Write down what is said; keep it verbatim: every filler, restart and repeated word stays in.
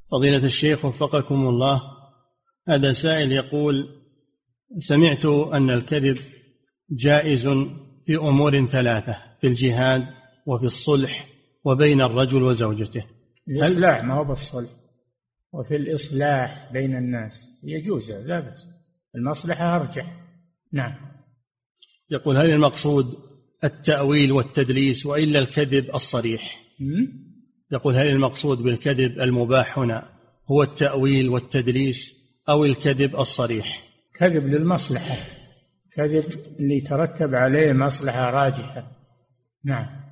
فضيلة الشيخ وفقكم الله، هذا سائل يقول: سمعت أن الكذب جائز في أمور ثلاثة: في الجهاد وفي الصلح وبين الرجل وزوجته. الإصلاح ما هو بالصلح، وفي الإصلاح بين الناس يجوز، لا بأس، المصلحة أرجح. نعم. يقول: هل المقصود التأويل والتدليس وإلا الكذب الصريح؟ م? يقول: هل المقصود بالكذب المباح هنا هو التأويل والتدليس أو الكذب الصريح؟ كذب للمصلحة، كذب اللي يترتب عليه مصلحة راجحة. نعم.